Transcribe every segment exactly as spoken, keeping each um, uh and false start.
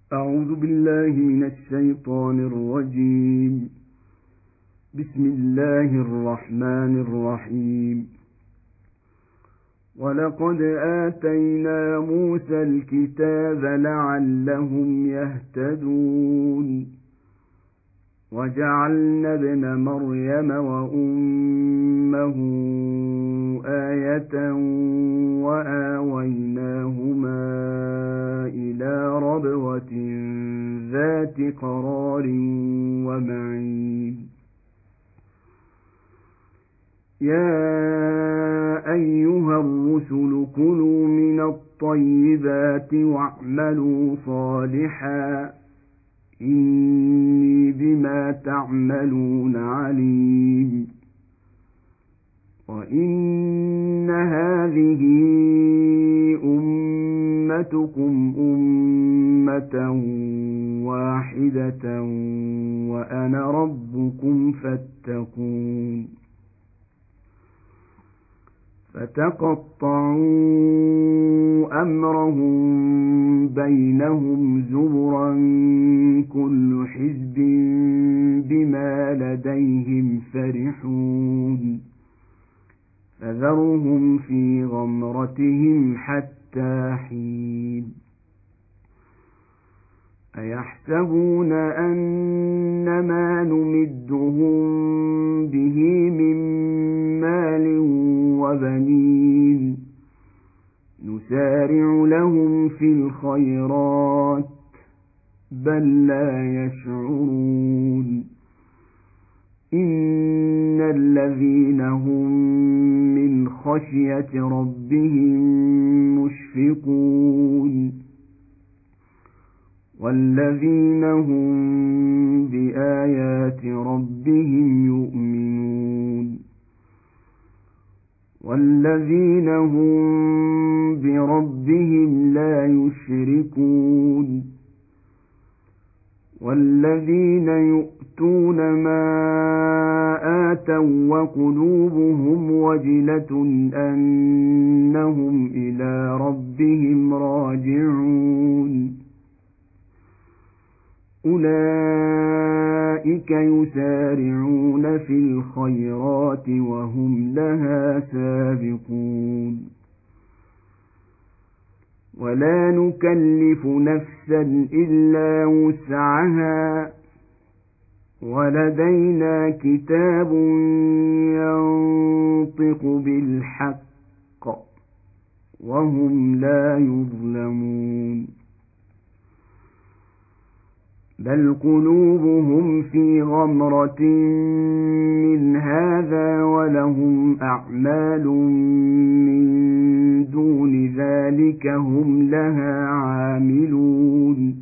أعوذ بالله من الشيطان الرجيم. بسم الله الرحمن الرحيم. ولقد آتينا موسى الكتاب لعلهم يهتدون وجعلنا ابن مريم وأمه آية وآويناهما إلى ربوة ذات قرار ومعين. يا أيها الرسل كلوا من الطيبات واعملوا صالحا إني بما تعملون عليم. وإن هذه أمتكم أمة واحدة وأنا ربكم فاتقون. فتقطعوا أمرهم بينهم زبرا كل حزب بما لديهم فرحون فذرهم في غمرتهم حتى حين. أيحسبون أنما نمدهم به من مال وبنين نسارع لهم في الخيرات بل لا يشعرون. إن الذين هم من خشية ربهم مشفقون والذين هم بآيات ربهم يؤمنون والذين هم بربهم لا يشركون والذين يؤتون ما آتوا وقلوبهم وجلة أنهم إلى ربهم راجعون أولئك يسارعون في الخيرات وهم لها سابقون. ولا نكلف نفسا إلا وسعها ولدينا كتاب ينطق بالحق وهم لا يظلمون. بل قلوبهم في غمرة من هذا ولهم أعمال من دون ذلك هم لها عاملون.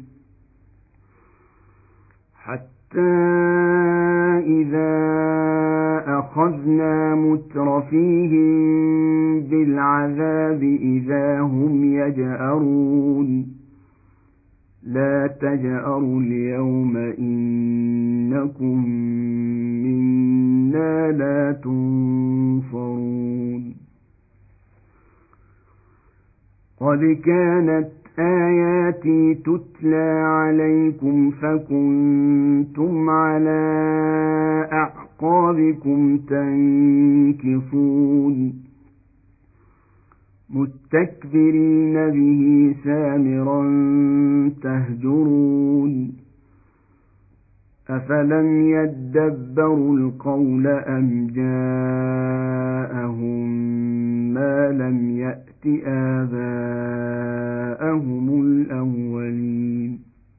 حتى إذا أخذنا مترفيهم بالعذاب إذا هم يجأرون لا تجأروا اليوم إنكم منا لا تنصرون. قد كانت آياتي تتلى عليكم فكنتم على أعقابكم تنكصون مستكبرين به سامرا تهجرون. أفلم يدبروا القول أم جاءهم ما لم يأت آباءهم الأولين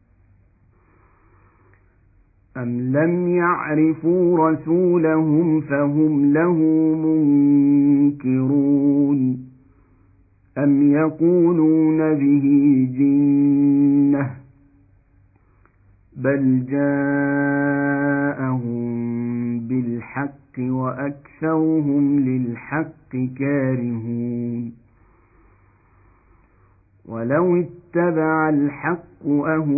أم لم يعرفوا رسولهم فهم له منكرون أم يقولون به جنة بل جاءهم بالحق وأكثرهم للحق كارهون. ولو اتبع الحق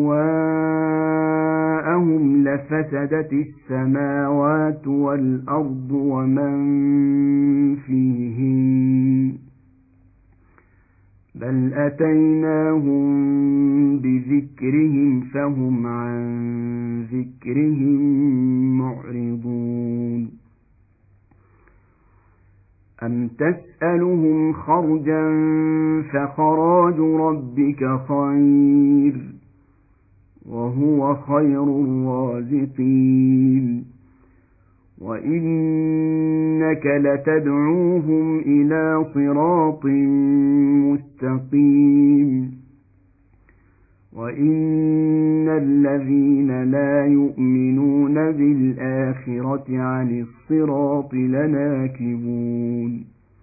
أهواءهم لفسدت السماوات والأرض ومن فيهن بل أتيناهم بذكرهم فهم عن ذكرهم معرضون أم تسألهم خرجا فخراج ربك خير وهو خير الرازقين وإنك لتدعوهم إلى صراط مستقيم وإن الذين لا يؤمنون بالآخرة عن الصراط لناكبون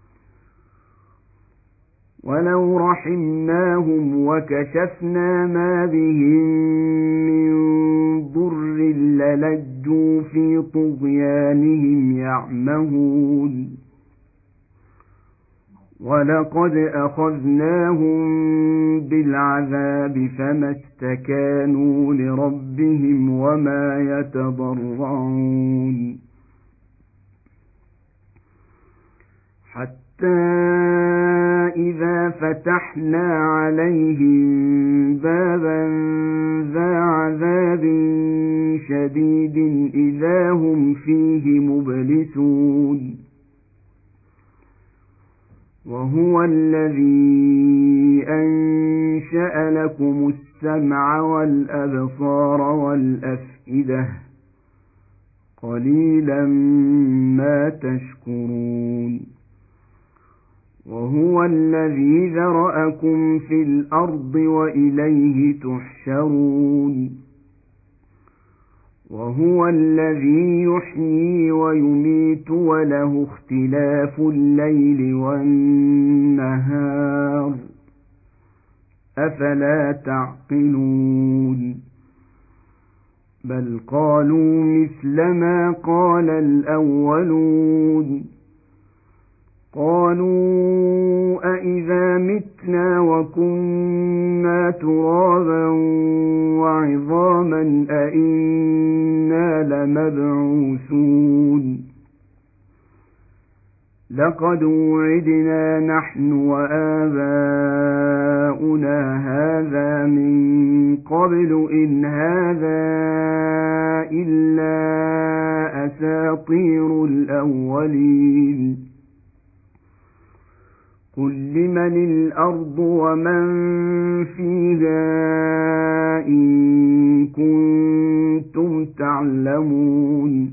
ولو رحمناهم وكشفنا ما بهم من ضر للجوا في طغيانهم يعمهون ولقد أخذناهم بالعذاب فما استكانوا لربهم وما يتضرعون حتى إذا فتحنا عليهم بابا ذا عذاب شديد إذا هم فيه مبلسون وهو الذي أنشأ لكم السمع والأبصار والأفئدة قليلا ما تشكرون وهو الذي ذرأكم في الأرض وإليه تحشرون وهو الذي يحيي ويميت وله اختلاف الليل والنهار أفلا تعقلون بل قالوا مثل ما قال الأولون قالوا أئذا متنا وكنا ترابا وعظاما أئنا لمبعوثون لقد وعدنا نحن وآباؤنا هذا من قبل إن هذا إلا أساطير الأولين قل لمن الأرض ومن فيها إن كنتم تعلمون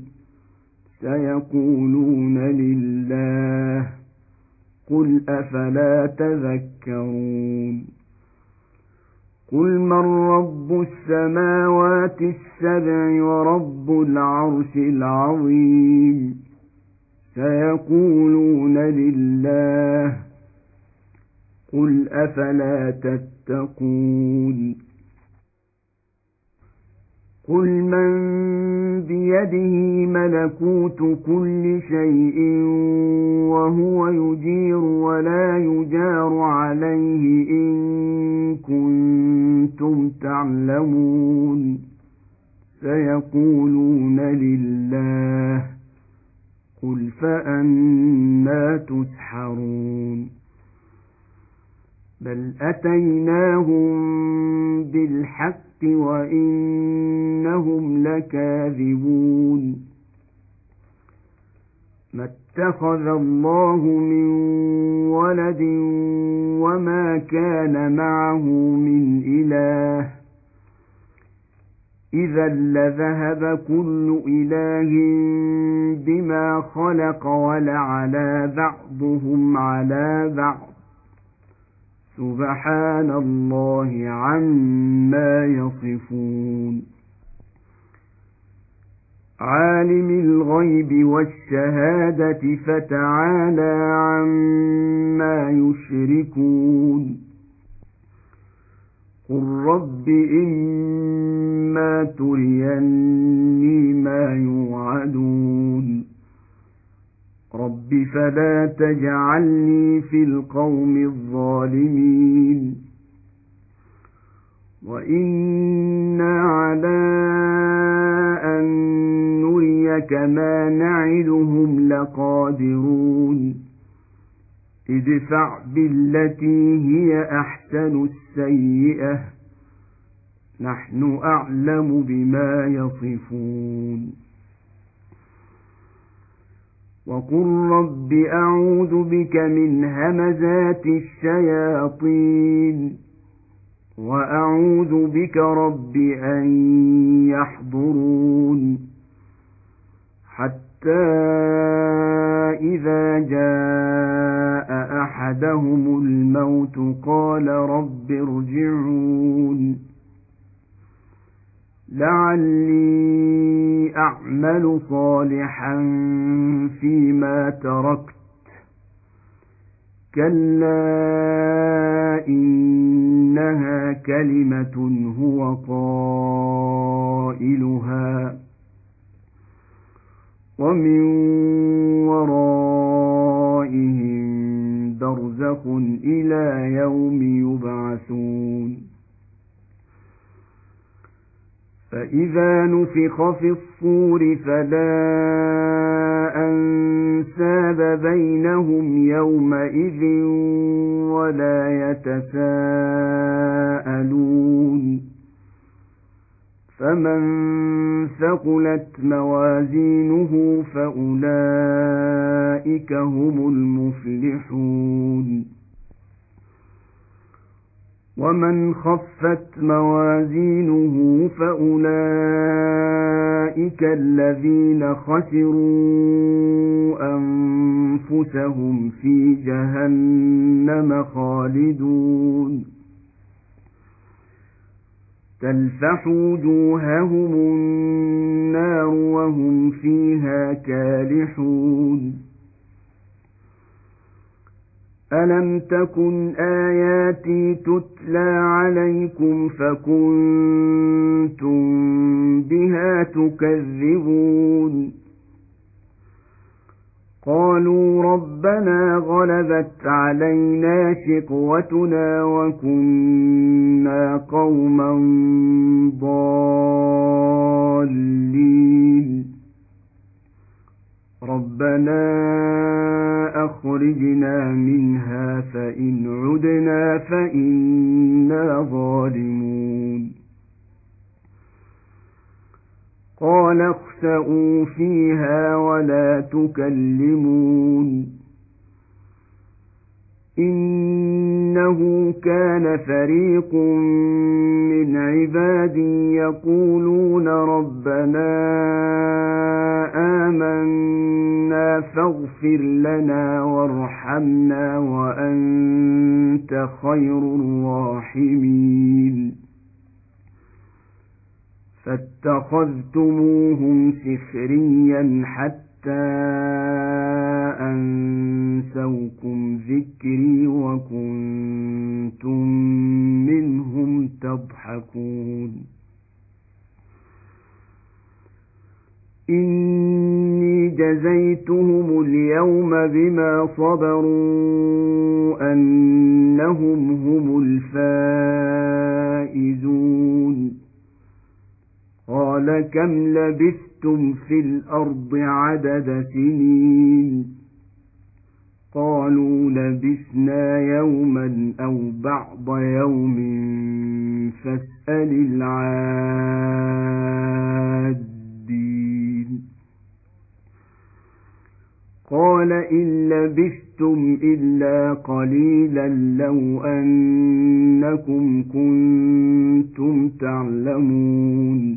سيقولون لله قل أفلا تذكرون قل من رب السماوات السبع ورب العرش العظيم سيقولون لله قل أفلا تتقون قل من بيده ملكوت كل شيء وهو يجير ولا يجار عليه إن كنتم تعلمون سيقولون لله قل فأنى تسحرون بل أتيناهم بالحق وإنهم لكاذبون ما اتخذ الله من ولد وما كان معه من إله إذا لذهب كل إله بما خلق ولعلى بعضهم على بعض سبحان الله عما يصفون عالم الغيب والشهادة فتعالى عما يشركون قل رب إما تريني ما يوعدون رب فلا تجعلني في القوم الظالمين وإنا على أن نريك ما نعدهم لقادرون ادفع بالتي هي أحسن السيئة نحن أعلم بما يصفون وقل رب أعوذ بك من همزات الشياطين وأعوذ بك رب أن يحضرون حتى إذا جاء أحدهم الموت قال رب ارجعون لعلي أعمل صالحا فيما تركت كلا إنها كلمة هو قائلها ومن ورائهم برزخ إلى يوم يبعثون فإذا نفخ في الصور فلا أنساب بينهم يومئذ ولا يتساءلون فمن ثقلت موازينه فأولئك هم المفلحون ومن خفت موازينه فأولئك الذين خسروا أنفسهم في جهنم خالدون تلفح وجوههم النار وهم فيها كالحون ألم تكن آياتي تتلى عليكم فكنتم بها تكذبون قالوا ربنا غلبت علينا شقوتنا وكنا قوما ضالين ربنا أخرجنا منها فإن عدنا فإنا ظالمون قال اخسئوا فيها ولا تكلمون إنه كان فريق من عبادي يقولون ربنا آمنا فاغفر لنا وارحمنا وأنت خير الراحمين فاتخذتموهم سخريا حتى أنسوكم ذكري وكنتم منهم تضحكون إني جزيتهم اليوم بما صبروا أنهم هم الفائزون قال كم لبثتم في الأرض عدد سنين قالوا لبثنا يوما أو بعض يوم فاسأل العادين قال إن لبثتم إلا قليلا لو أنكم كنتم تعلمون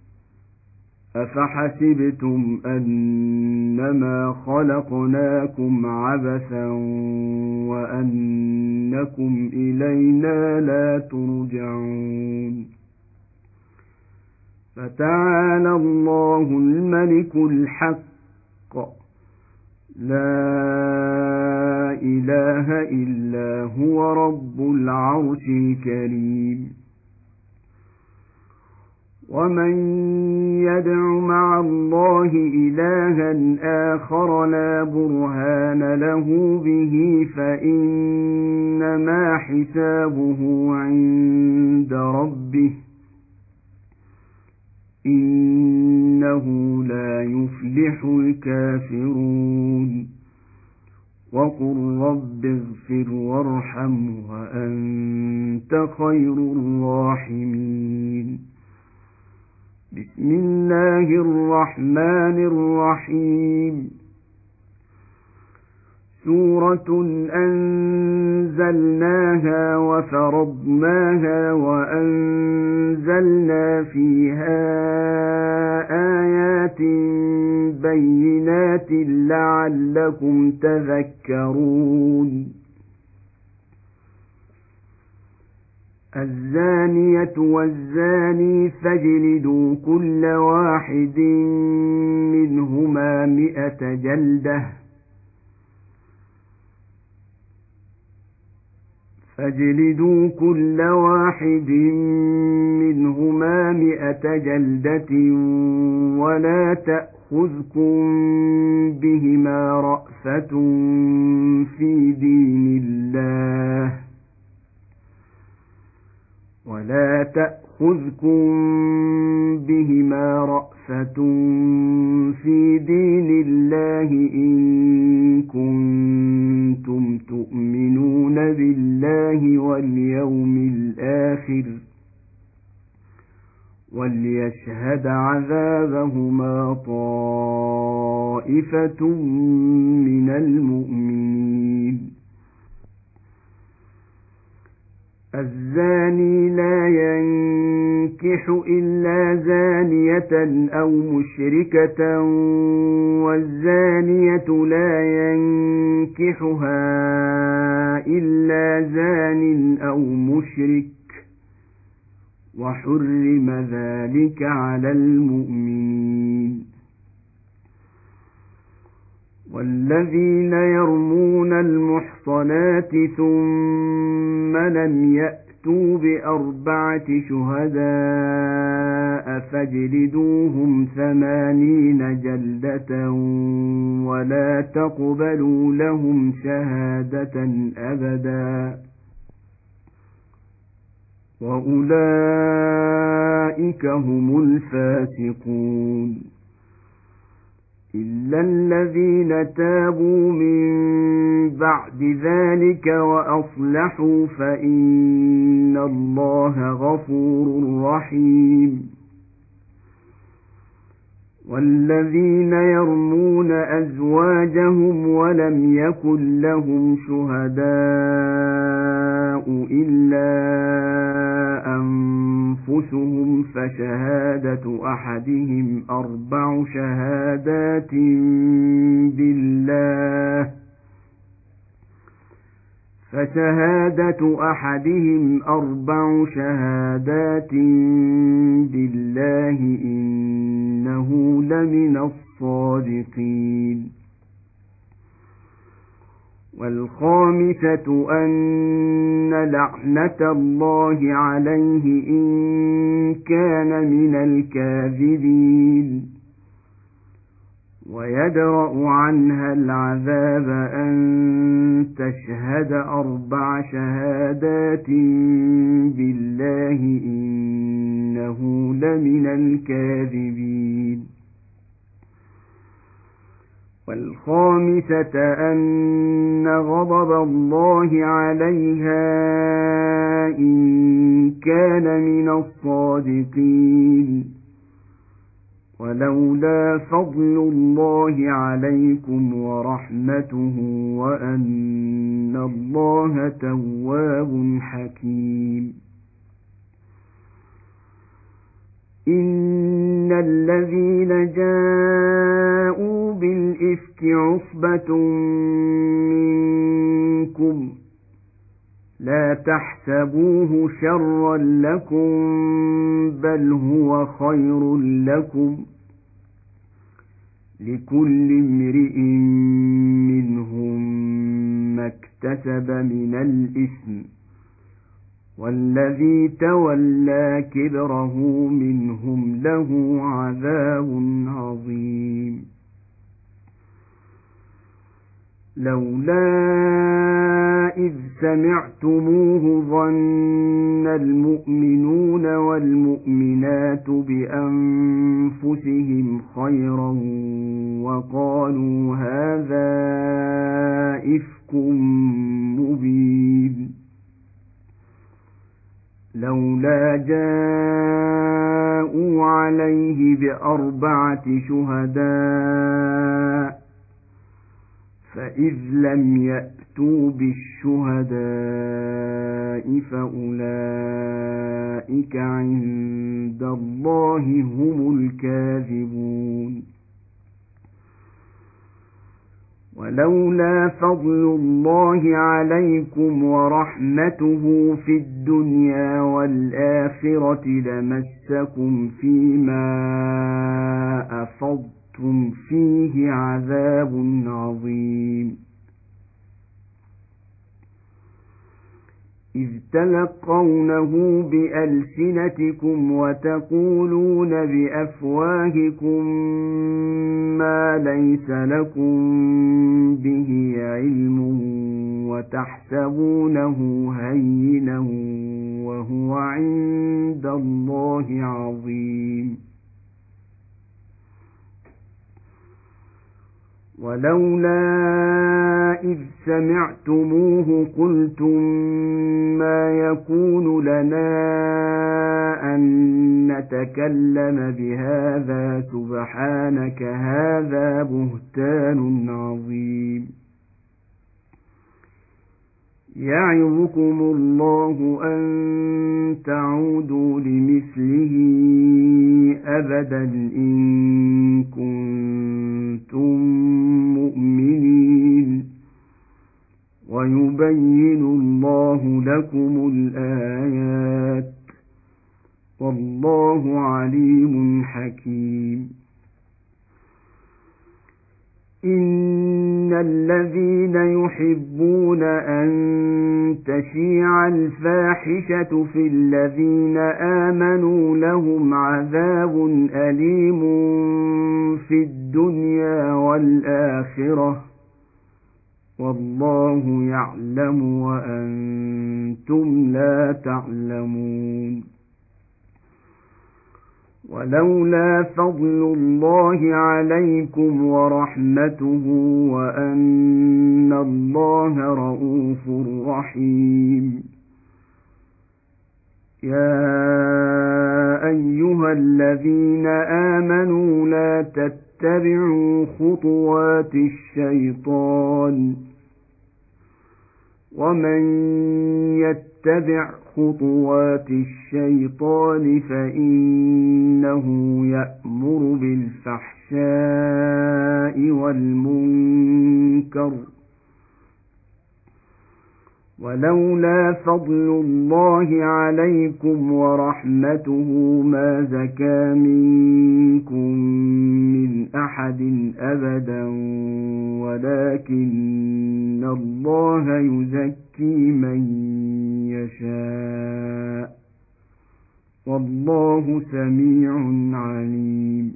أفحسبتم أنما خلقناكم عبثا وأنكم إلينا لا ترجعون فتعالى الله الملك الحق لا إله إلا هو رب العرش الكريم ومن يدع مع الله إلها آخر لا برهان له به فإنما حسابه عند ربه إنه لا يفلح الكافرون وقل رب اغفر وارحم وأنت خير الراحمين. بسم الله الرحمن الرحيم. سورة أنزلناها وفرضناها وأنزلنا فيها آيات بينات لعلكم تذكرون. الزانية والزاني فاجلدوا كل واحد منهما مئة جلدة فاجلدوا كل واحد منهما مئة جلدة ولا تأخذكم بهما رأفة في دين الله ولا تأخذكم بهما رأفة في دين الله إن كنتم تؤمنون بالله واليوم الآخر وليشهد عذابهما طائفة من المؤمنين. الزاني لا ينكح إلا زانية أو مشركة والزانية لا ينكحها إلا زان أو مشرك وحرم ذلك على المؤمنين. والذين يرمون المحصنات ثم لم يأتوا بأربعة شهداء فاجلدوهم ثمانين جلدة ولا تقبلوا لهم شهادة أبدا وأولئك هم الفاسقون. إلا الذين تابوا من بعد ذلك وأصلحوا فإن الله غفور رحيم. والذين يرمون أزواجهم ولم يكن لهم شهداء إلا أنفسهم فشهادة أحدهم أربع شهادات بالله فشهادة أحدهم أربع شهادات بالله إنه لمن الصادقين. والخامسة أن لعنة الله عليه إن كان من الكاذبين ويدرأ عنها العذاب أن تشهد أربع شهادات بالله إنه لمن الكاذبين. والخامسة أن غضب الله عليها إن كان من الصادقين ولولا فضل الله عليكم ورحمته وأن الله تواب حكيم. إن الذين جاءوا بالإفك عصبة منكم لا تحسبوه شرا لكم بل هو خير لكم لكل امرئ منهم ما اكتسب من الإثم والذي تولى كبره منهم له عذاب عظيم. لولا إذ سمعتموه ظن المؤمنون والمؤمنات بأنفسهم خيرا وقالوا هذا إفك مبين لولا جاءوا عليه بأربعة شهداء فإذ لم يأتوا بالشهداء فأولئك عند الله هم الكاذبون ولولا فضل الله عليكم ورحمته في الدنيا والآخرة لمسكم فيما أفضتم فيه عذاب عظيم إذ تلقونه بألسنتكم وتقولون بأفواهكم ما ليس لكم به علم وتحسبونه هينا وهو عند الله عظيم ولولا إذ سمعتموه قلتم ما يكون لنا أن نتكلم بهذا سبحانك هذا بهتان عظيم يعظكم الله أن تعودوا لمثله أبدا إن كنتم مؤمنين ويبين الله لكم الآيات والله عليم حكيم إن الذين يحبون أن تشيع الفاحشة في الذين آمنوا لهم عذاب أليم في الدنيا والآخرة والله يعلم وأنتم لا تعلمون ولولا فضل الله عليكم ورحمته وأن الله رؤوف رحيم يا أيها الذين آمنوا لا تتبعوا خطوات الشيطان ومن يتبع خطوات الشيطان فإنه يأمر بالفحشاء والمنكر ولولا فضل الله عليكم ورحمته ما زكى منكم من أحد أبدا ولكن الله يزكي من يشاء والله سميع عليم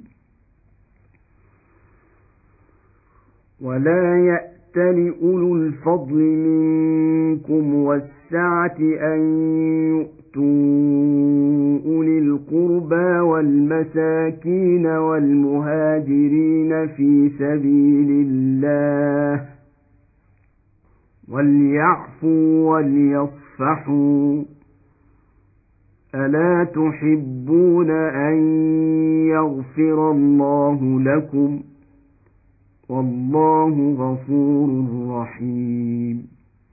ولا يأتل أولو الفضل منكم والسعة أن يؤتوا أولي القربى والمساكين والمهاجرين في سبيل الله وليعفوا وليصفحوا ألا تحبون أن يغفر الله لكم والله غفور رحيم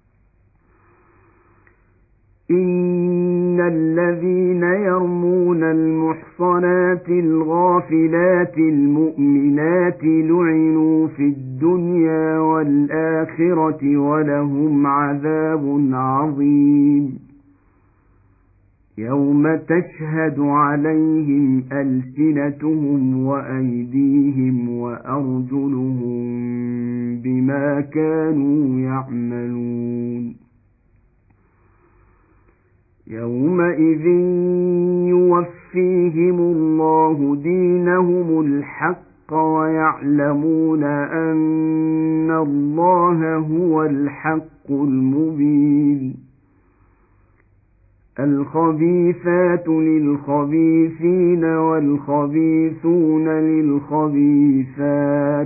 إن الذين يرمون المحصنات الغافلات المؤمنات لعنوا في الدنيا والآخرة ولهم عذاب عظيم يوم تشهد عليهم ألسنتهم وأيديهم وأرجلهم بما كانوا يعملون يومئذ يوفيهم الله دينهم الحق ويعلمون أن الله هو الحق المبين. الخبيثات للخبيثين والخبيثون للخبيثات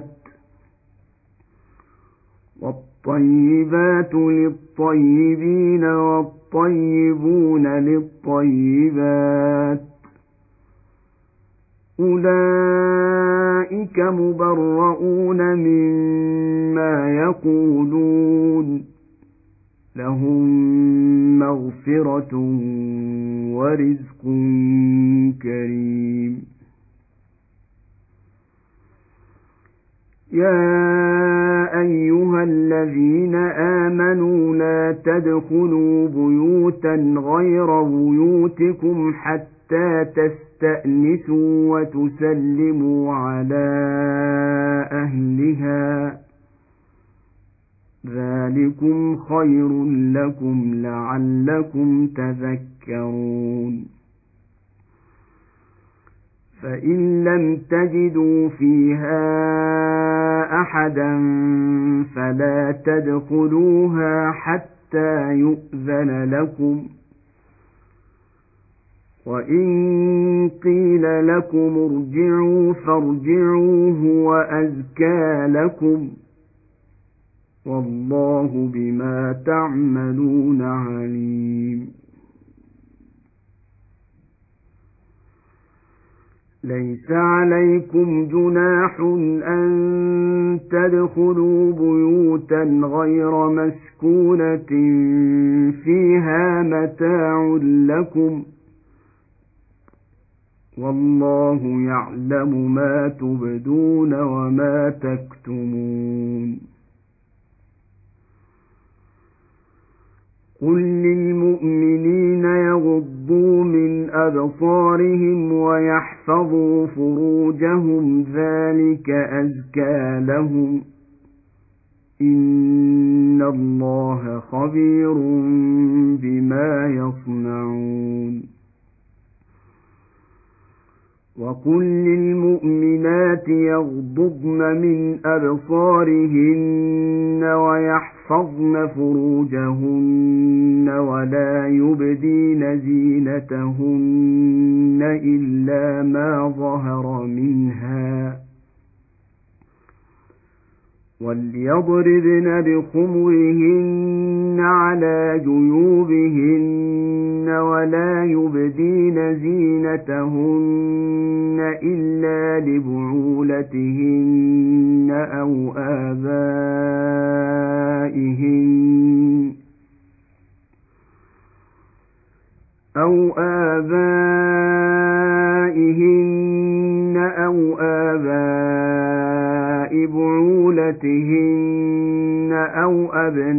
والطيبات للطيبين والطيبون للطيبات أولئك مبرؤون مما يقولون لهم مغفرة ورزق كريم. يا أيها الذين آمنوا لا تدخلوا بيوتا غير بيوتكم حتى تستأنسوا وتسلموا على أهلها ذلكم خير لكم لعلكم تذكرون. فإن لم تجدوا فيها أحدا فلا تدخلوها حتى يؤذن لكم، وإن قيل لكم ارجعوا فارجعوا هو أزكى لكم والله بما تعملون عليم. ليس عليكم جناح أن تدخلوا بيوتا غير مسكونة فيها متاع لكم والله يعلم ما تبدون وما تكتمون. قل للمؤمنين يغضوا من أبصارهم ويحفظوا فروجهم ذلك أزكى لهم إن الله خبير بما يصنعون. وقل للمؤمنات يغضضن من أبصارهن ويحفظن فروجهن ولا يبدين زينتهن إلا ما ظهر منها وليضربن بخمرهن على جيوبهن ولا يبدين زينتهن إلا لبعولتهن أو آبائهن أو آبائهن أو آباء بعولتهن أو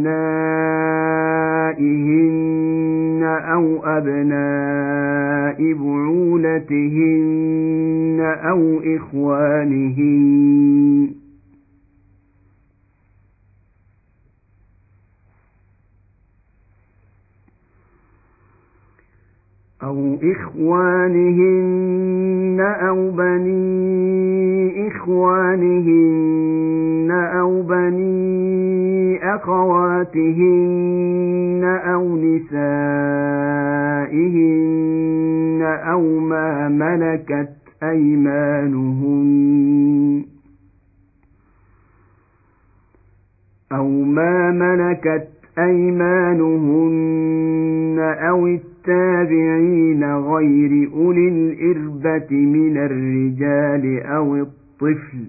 أبنائهن أو أبناء بعولتهن أو إخوانهن أو إخوانهن أو بني إخوانهن أو بني أخواتهن أو نسائهن أو ما ملكت أيمانهن أو ما ملكت أيمانهن أو التابعين غير أولي الإربة من الرجال أو الطفل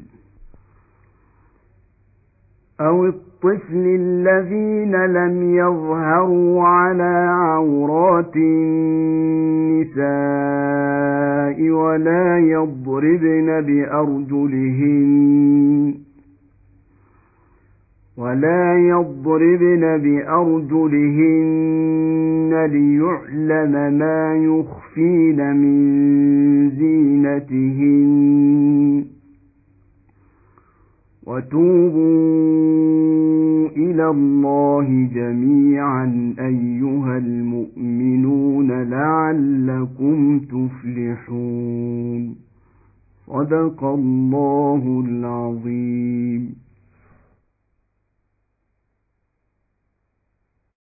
أو الطفل الذين لم يظهروا على عورات النساء ولا يضربن بأرجلهن ولا يضربن بأرجلهن ليعلم ما يخفين من زينتهن وتوبوا إلى الله جميعا أيها المؤمنون لعلكم تفلحون. صدق الله العظيم.